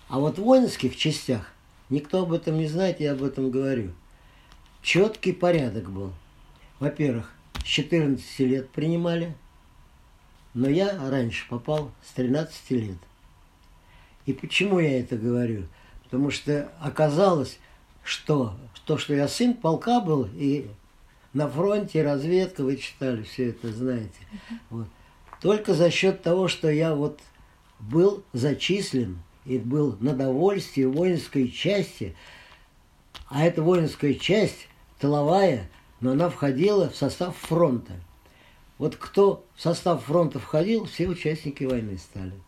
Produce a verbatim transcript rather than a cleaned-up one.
А вот в воинских частях никто об этом не знает, я об этом говорю. Четкий порядок был. Во-первых, с четырнадцати лет принимали, но я раньше попал с тринадцати лет. И почему я это говорю? Потому что оказалось, что то, что я сын полка был, и на фронте разведка, вы читали, все это знаете. Вот. Только за счет того, что я вот был зачислен и был на довольствии воинской части, а эта воинская часть тыловая, но она входила в состав фронта. Вот кто в состав фронта входил, все участники войны стали.